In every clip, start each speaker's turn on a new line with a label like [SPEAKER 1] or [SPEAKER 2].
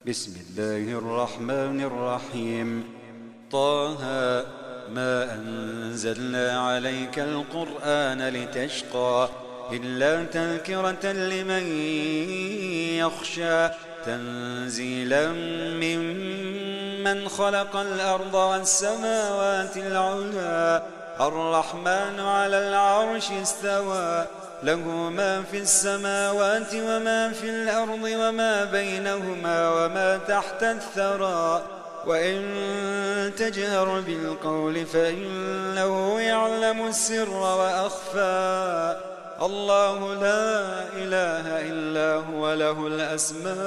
[SPEAKER 1] بسم الله الرحمن الرحيم. طه ما أنزلنا عليك القرآن لتشقى إلا تذكرة لمن يخشى تنزيلا ممن خلق الأرض والسماوات العلى الرحمن على العرش استوى له ما في السماوات وما في الأرض وما بينهما وما تحت الثرى وإن تجهر بالقول فإنه يعلم السر وأخفى الله لا إله إلا هو له الأسماء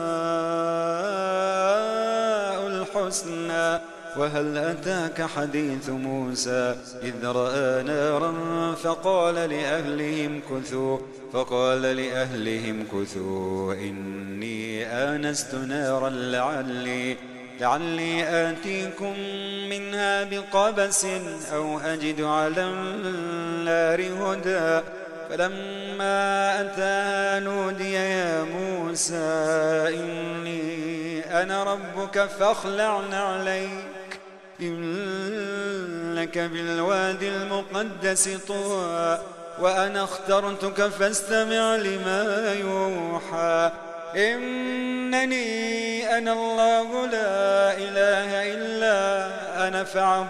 [SPEAKER 1] الحسنى. وهل أتاك حديث موسى إذ رأى نارا فقال لأهلهم كثوا إني آنست نارا لعلي آتيكم منها بقبس أو أجد على النار هدى. فلما أتاها نودي يا موسى إني أنا ربك فاخلع عليك إنك بالوادي المقدس طوى وأنا اخترتك فاستمع لما يوحى. إنني أنا الله لا إله إلا أنا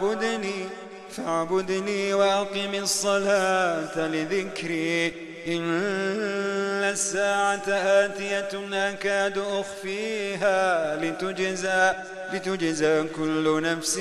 [SPEAKER 1] فاعبدني وأقم الصلاة لذكري إن الساعة آتية أكاد أخفيها لتجزى كل نفس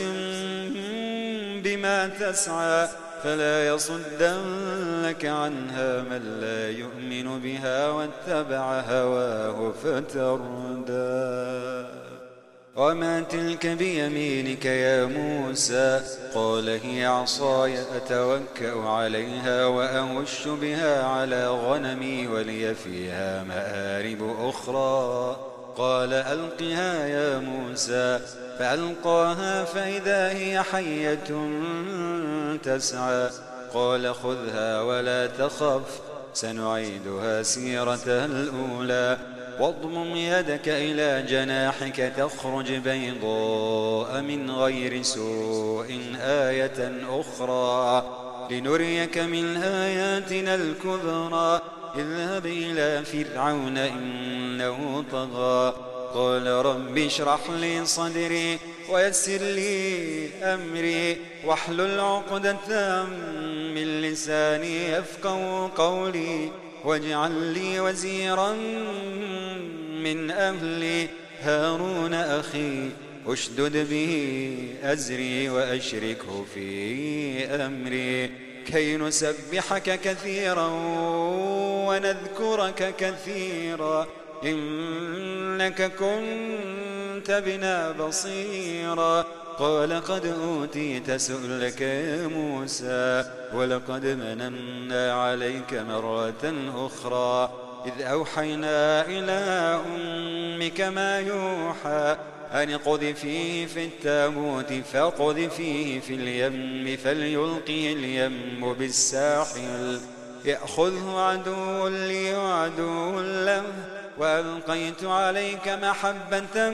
[SPEAKER 1] بما تسعى فلا يصدنك عنها من لا يؤمن بها واتبع هواه فتردى. وما تلك بيمينك يا موسى قال هي عصاي أتوكأ عليها وأهش بها على غنمي ولي فيها مآرب أخرى. قال ألقها يا موسى فألقاها فإذا هي حية تسعى. قال خذها ولا تخف سنعيدها سيرتها الأولى واضمم يدك إلى جناحك تخرج بيضاء من غير سوء آية أخرى لنريك من آياتنا الكبرى. اذهب إلى فرعون إنه طغى. قال رب اشرح لي صدري ويسر لي أمري واحلل عقدة من لساني يفقهوا قولي واجعل لي وزيرا من أهلي هارون أخي أشدد به أزري وأشركه في أمري كي نسبحك كثيرا ونذكرك كثيرا إنك كنت بنا بصيرا. قال قد أوتيت سؤلك يا موسى ولقد مننا عليك مرة أخرى إذ أوحينا إلى أمك ما يوحى أن اقذفيه في التابوت فاقذفيه في اليم فليلقه اليم بالساحل يأخذه عدو لي وعدو له وألقيت عليك محبة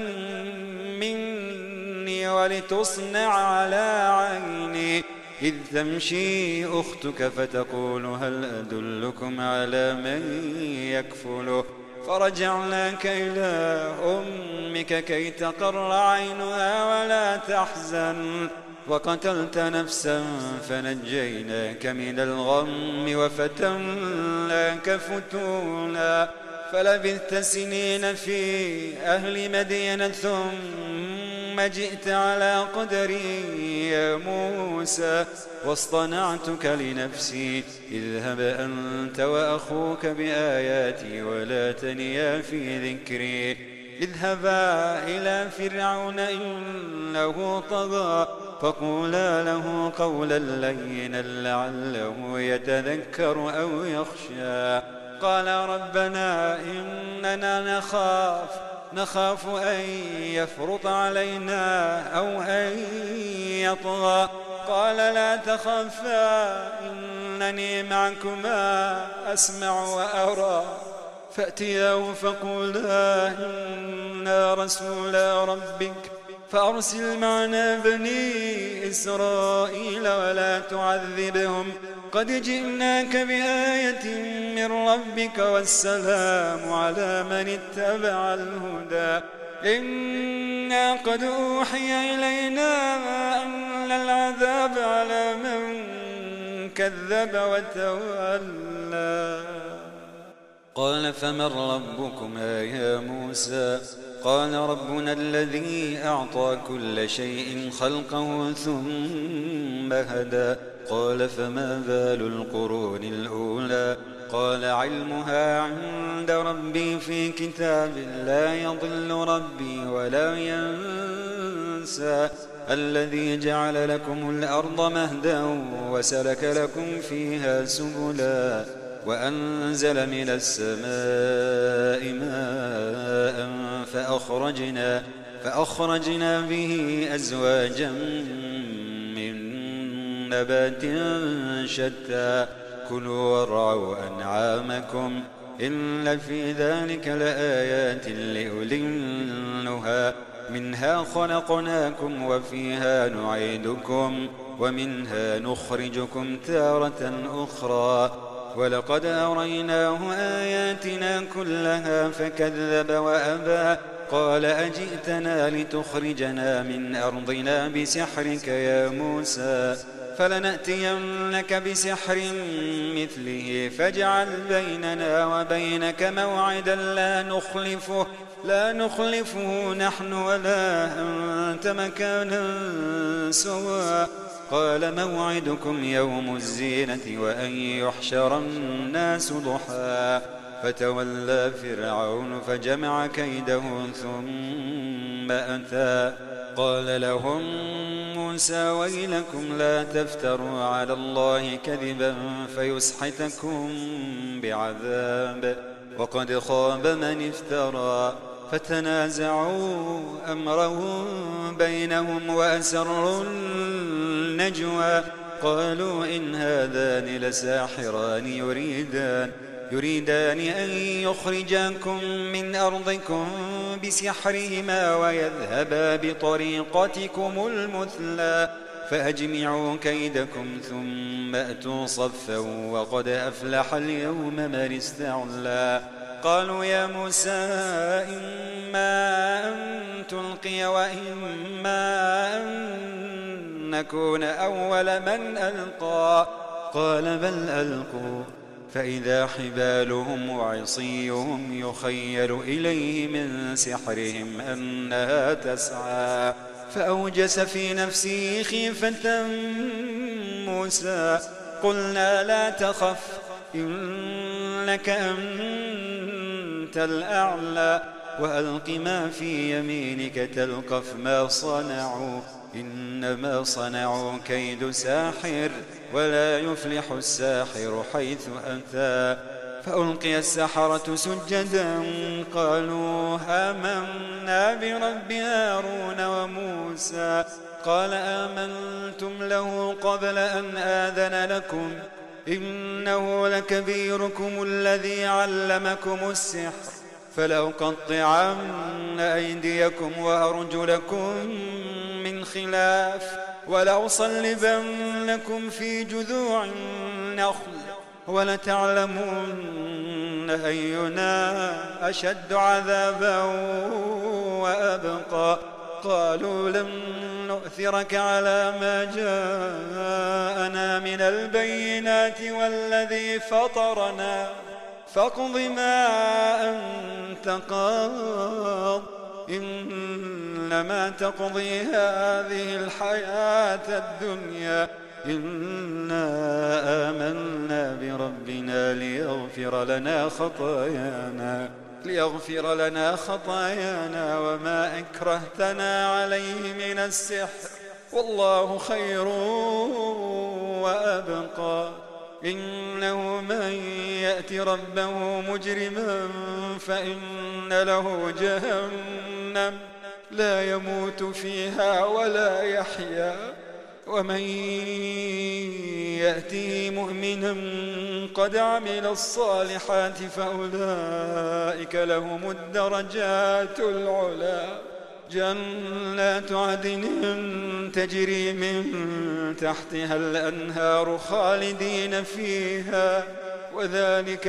[SPEAKER 1] مني ولتصنع على عيني إذ تمشي أختك فتقول هل أدلكم على من يكفله فرجعناك إلى أمك كي تقر عينها ولا تحزن وقتلت نفسا فنجيناك من الغم وفتناك فتونا فلبثت سنين في أهل مدين ثم جئت على قدري يا موسى واصطنعتك لنفسي اذهب أنت وأخوك بآياتي ولا تنيا في ذكري اذهبا إلى فرعون إنه طغى فقولا له قولا لينا لعله يتذكر أو يخشى. قال ربنا إننا نخاف أن يفرط علينا أو أن يطغى. قال لا تخافا إنني معكما أسمع وأرى فأتياه فقولا إنا رسولا ربك فأرسل معنا بني إسرائيل ولا تعذبهم قد جئناك بآية من ربك والسلام على من اتبع الهدى إنا قد أوحي إلينا أن العذاب على من كذب وتولى قال فمن ربكما يا موسى قال ربنا الذي أعطى كل شيء خلقه ثم هدى قال فما بال القرون الأولى قال علمها عند ربي في كتاب لا يضل ربي ولا ينسى الذي جعل لكم الأرض مهدا وسلك لكم فيها سبلا وأنزل من السماء ماء فأخرجنا به أزواجا من نبات شتى كلوا وارعوا أنعامكم إن في ذلك لآيات لأولي النهى منها خلقناكم وفيها نعيدكم ومنها نخرجكم تارة أخرى ولقد أريناه آياتنا كلها فكذب وأبى قال أجئتنا لتخرجنا من أرضنا بسحرك يا موسى فلنأتينك بسحر مثله فاجعل بيننا وبينك موعدا لا نخلفه نحن ولا أنت مكانا سوى قال موعدكم يوم الزينة وأن يحشر الناس ضحى فتولى فرعون فجمع كيده ثم أتى قال لهم موسى ويلكم لا تفتروا على الله كذبا فيسحتكم بعذاب وقد خاب من افترى فتنازعوا أمرهم بينهم وأسروا النجوى قالوا إن هذان لساحران يريدان أن يخرجاكم من أرضكم بسحرهما ويذهبا بطريقتكم المثلى فأجمعوا كيدكم ثم أتوا صفا وقد أفلح اليوم من استعلى قالوا يا موسى إما أن تلقي وإما أن نكون أول من ألقى قال بل ألقوا فإذا حبالهم وعصيهم يخيل إليه من سحرهم أنها تسعى فأوجس في نفسه خيفة موسى قلنا لا تخف إنك أنت الأعلى وألق ما في يمينك تلقف ما صنعوا إنما صنعوا كيد ساحر ولا يفلح الساحر حيث أتى فألقي السحرة سجدا قالوا آمنا برب هارون وموسى قال آمنتم له قبل أن آذن لكم إنه لكبيركم الذي علمكم السحر فلأقطعن أيديكم وأرجلكم من خلاف ولأصلبنكم في جذوع النخل ولتعلمن أينا أشد عذابا وأبقى قالوا لن نؤثرك على ما جاءنا من البينات والذي فطرنا فاقض ما أنت قاض إنما تقضي هذه الحياة الدنيا إنا آمنا بربنا ليغفر لنا خطايانا وما أكرهتنا عليه من السحر والله خير وأبقى إنه من يأت ربه مجرما فإن له جهنم لا يموت فيها ولا يحيا ومن يأته مؤمنا قد عمل الصالحات فأولئك لهم الدرجات العلى جنات عدن تجري من تحتها الأنهار خالدين فيها وذلك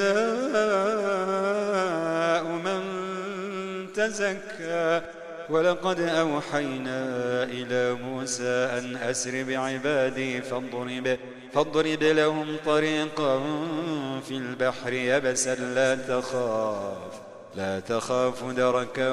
[SPEAKER 1] جزاء من تزكى. ولقد أوحينا إلى موسى أن أسر بعبادي فاضرب لهم طريقا في البحر يبسا لا تخاف دركا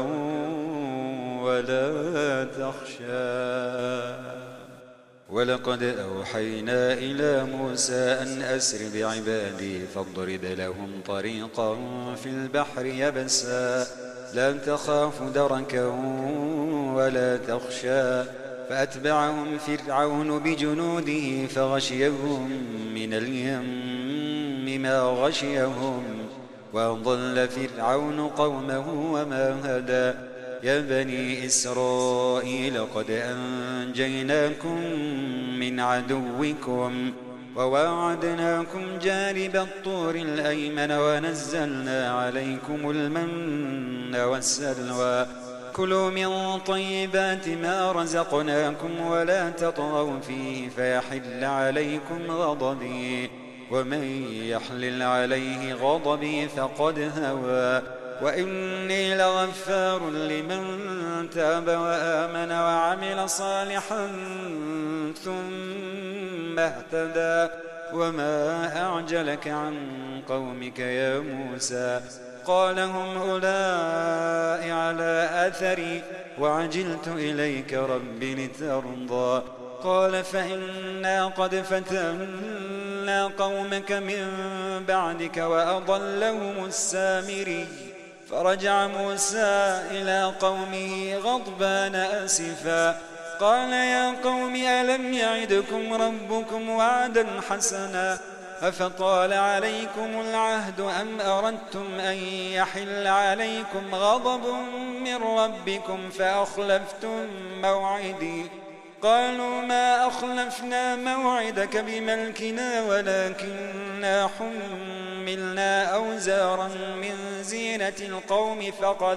[SPEAKER 1] ولا تخشى. ولقد أوحينا إلى موسى أن أسر بعبادي فاضرب لهم طريقا في البحر يبسا لا تخاف دركا ولا تخشى. فأتبعهم فرعون بجنوده فغشيهم من اليم ما غشيهم وأضل فرعون قومه وما هدى. يا بني إسرائيل قد أنجيناكم من عدوكم وواعدناكم جانب الطور الأيمن ونزلنا عليكم المن والسلوى. كلوا من طيبات ما رزقناكم ولا تطغوا فيه فيحل عليكم غضبي ومن يحلل عليه غضبي فقد هوى. وإني لغفار لمن تاب وآمن وعمل صالحا ثم اهتدى. وما أعجلك عن قومك يا موسى؟ قال هم أولئك على أثري وعجلت إليك رب لترضى. قال فإنا قد فتنا قومك من بعدك وأضلهم السامري. فرجع موسى إلى قومه غضبان أسفا قال يا قوم ألم يعدكم ربكم وعدا حسنا أفطال عليكم العهد أم أردتم أن يحل عليكم غضب من ربكم فأخلفتم موعدي؟ قالوا ما أخلفنا موعدك بملكنا ولكننا حملنا أوزارا من زينة القوم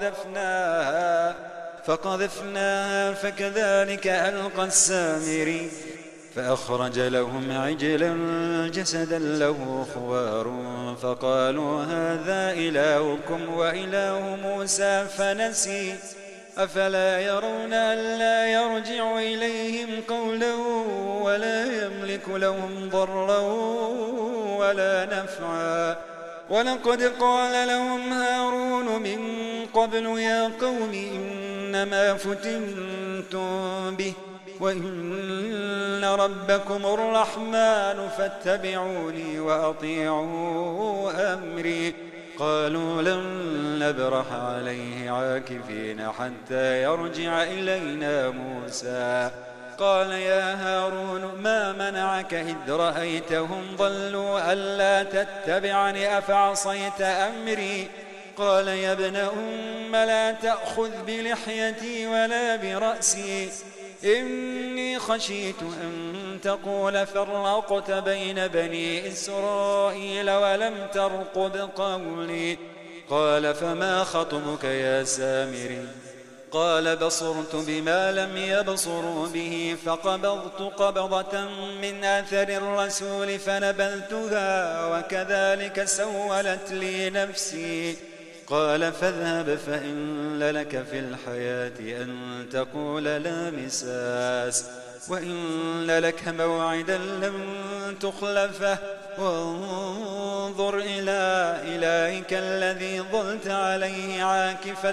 [SPEAKER 1] فقذفناها فكذلك ألقى السامري. فأخرج لهم عجلا جسدا له خوار فقالوا هذا إلهكم وإله موسى فنسي. أفلا يرون ألا يرجع إليهم قولا ولا يملك لهم ضرا ولا نفعا. ولقد قال لهم هارون من قبل يا قوم إنما فتنتم به وإن ربكم الرحمن فاتبعوني وأطيعوا أمري. قالوا لن نبرح عليه عاكفين حتى يرجع إلينا موسى. قال يا هارون ما منعك إذ رأيتهم ضلوا ألا تتبعني أفعصيت أمري؟ قال يا ابن أم لا تأخذ بلحيتي ولا برأسي إني خشيت أن تقول فرقت بين بني إسرائيل ولم ترقب قولي. قال فما خطبك يا سامري؟ قال بصرت بما لم يبصروا به فقبضت قبضة من أثر الرسول فنبذتها وكذلك سولت لي نفسي. قال فاذهب فإن لك في الحياة أن تقول لا مساس وإن لك موعدا لن تخلفه وانظر إلى إلهك الذي ظلت عليه عاكفا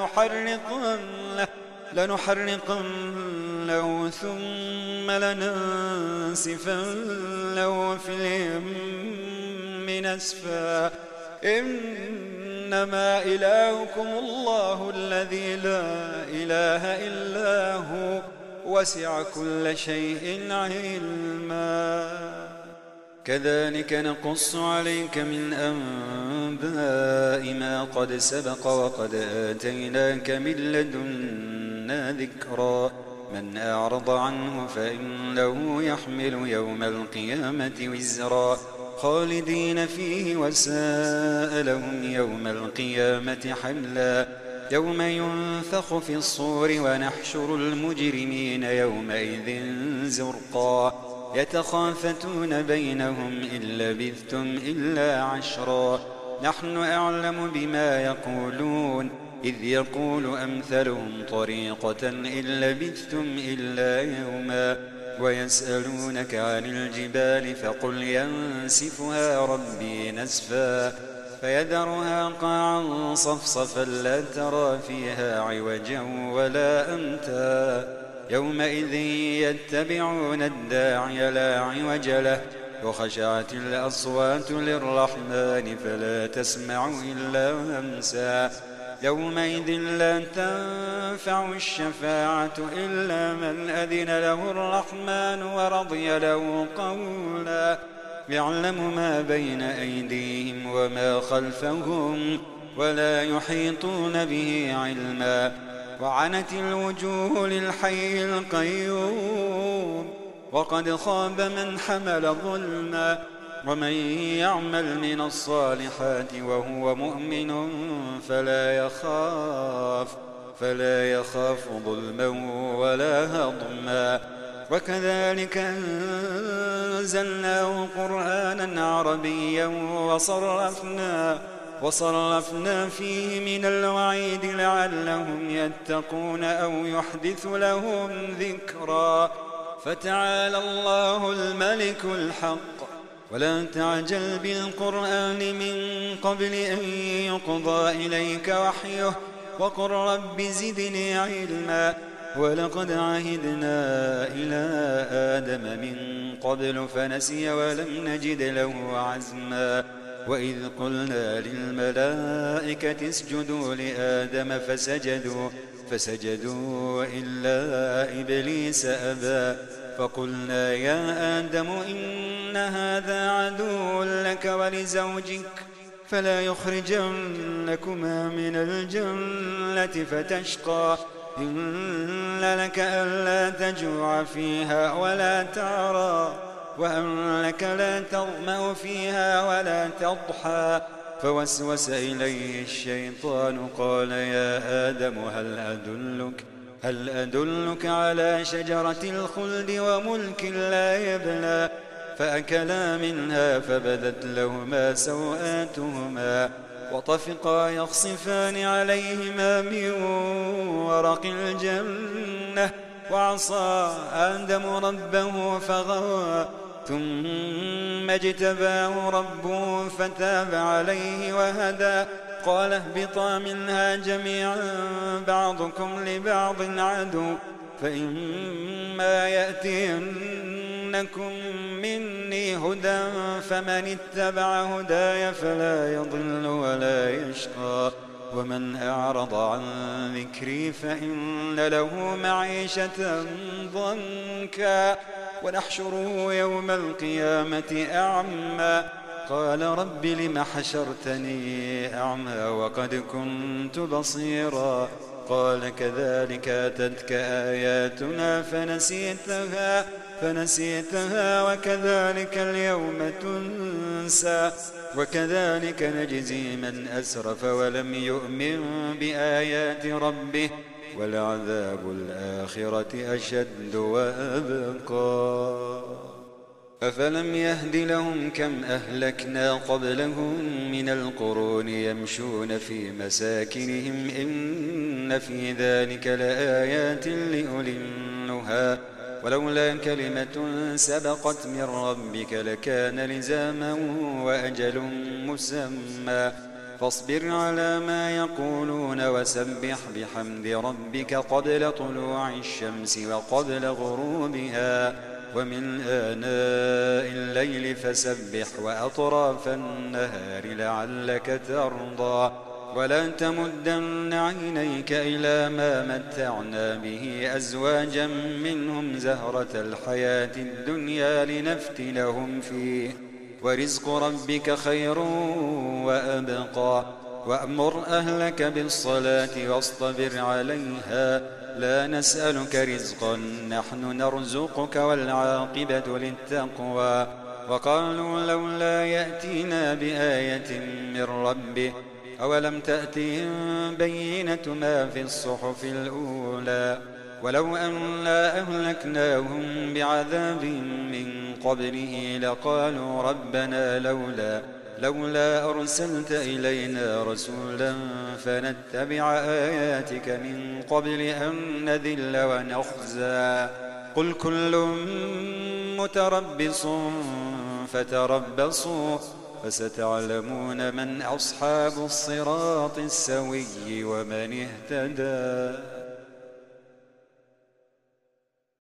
[SPEAKER 1] لنحرقنه ثم لننسفنه في اليم نسفا. إنما إلهكم الله الذي لا إله إلا هو وسع كل شيء علما. كذلك نقص عليك من أنباء ما قد سبق وقد آتيناك من لدنا ذكرا. من أعرض عنه فإنه يحمل يوم القيامة وزرا خالدين فيه وساء لهم يوم القيامة حملا يوم ينفخ في الصور ونحشر المجرمين يومئذ زرقا يتخافتون بينهم إن لبثتم إلا عشرا نحن أعلم بما يقولون إذ يقول أمثلهم طريقة إن لبثتم إلا يوما ويسألونك عن الجبال فقل ينسفها ربي نسفا فيذرها قاعا صفصفا لا ترى فيها عوجا ولا أمتا يومئذ يتبعون الداعي لا عوج له وخشعت الأصوات للرحمن فلا تسمع إلا همسا يومئذ لا تنفع الشفاعة إلا من أذن له الرحمن ورضي له قولا يعلم ما بين أيديهم وما خلفهم ولا يحيطون به علما وعنت الوجوه للحي القيوم وقد خاب من حمل ظلما ومن يعمل من الصالحات وهو مؤمن فلا يخاف ظلما ولا هضما وكذلك أنزلناه قرآنا عربيا وصرفنا فيه من الوعيد لعلهم يتقون أو يحدث لهم ذكرا فتعالى الله الملك الحق ولا تعجل بالقرآن من قبل أن يقضى إليك وحيه وقل رب زدني علما ولقد عهدنا إلى آدم من قبل فنسي ولم نجد له عزما وإذ قلنا للملائكة اسجدوا لآدم فسجدوا إلا إبليس أبى فقلنا يا آدم إن هذا عدو لك ولزوجك فلا يخرجنكما من الجنة فتشقى إن لك ألا تجوع فيها ولا تعرى وأن لك لا تظمأ فيها ولا تضحى فوسوس إليه الشيطان قال يا آدم هل أدلك على شجرة الخلد وملك لا يبلى فأكلا منها فبدت لهما سوآتهما وطفقا يخصفان عليهما من ورق الجنة وعصى آدم ربه فغوى ثم اجتباه ربه فتاب عليه وهدى قال اهبطا منها جميعا بعضكم لبعض عدو فإما يأتينكم مني هدى فمن اتبع هداي فلا يضل ولا يشقى ومن أعرض عن ذكري فإن له معيشة ضنكا ونحشره يوم القيامة أعمى قال رب لم حشرتني أعمى وقد كنت بصيرا قال كذلك أتتك آياتنا فنسيتها وكذلك اليوم تنسى وكذلك نجزي من أسرف ولم يؤمن بآيات ربه ولعذاب الآخرة أشد وأبقى أفلم يهد لهم كم أهلكنا قبلهم من القرون يمشون في مساكنهم إن في ذلك لآيات لأولي النهى ولولا كلمة سبقت من ربك لكان لزاما وأجل مسمى فاصبر على ما يقولون وسبح بحمد ربك قبل طلوع الشمس وقبل غروبها ومن آناء الليل فسبح وأطراف النهار لعلك ترضى ولا تمدن عينيك إلى ما متعنا به أزواجا منهم زهرة الحياة الدنيا لنفتنهم فيه ورزق ربك خير وأبقى وأمر أهلك بالصلاة واصطبر عليها لا نسألك رزقا نحن نرزقك والعاقبة للتقوى وقالوا لولا يأتينا بآية من ربه أولم تأتهم بينة ما في الصحف الأولى ولو أنا أهلكناهم بعذاب من قبله لقالوا ربنا لولا أرسلت إلينا رسولا فنتبع آياتك من قبل أن نذل ونخزى قل كل متربص فتربصوا فستعلمون من أصحاب الصراط السوي ومن اهتدى.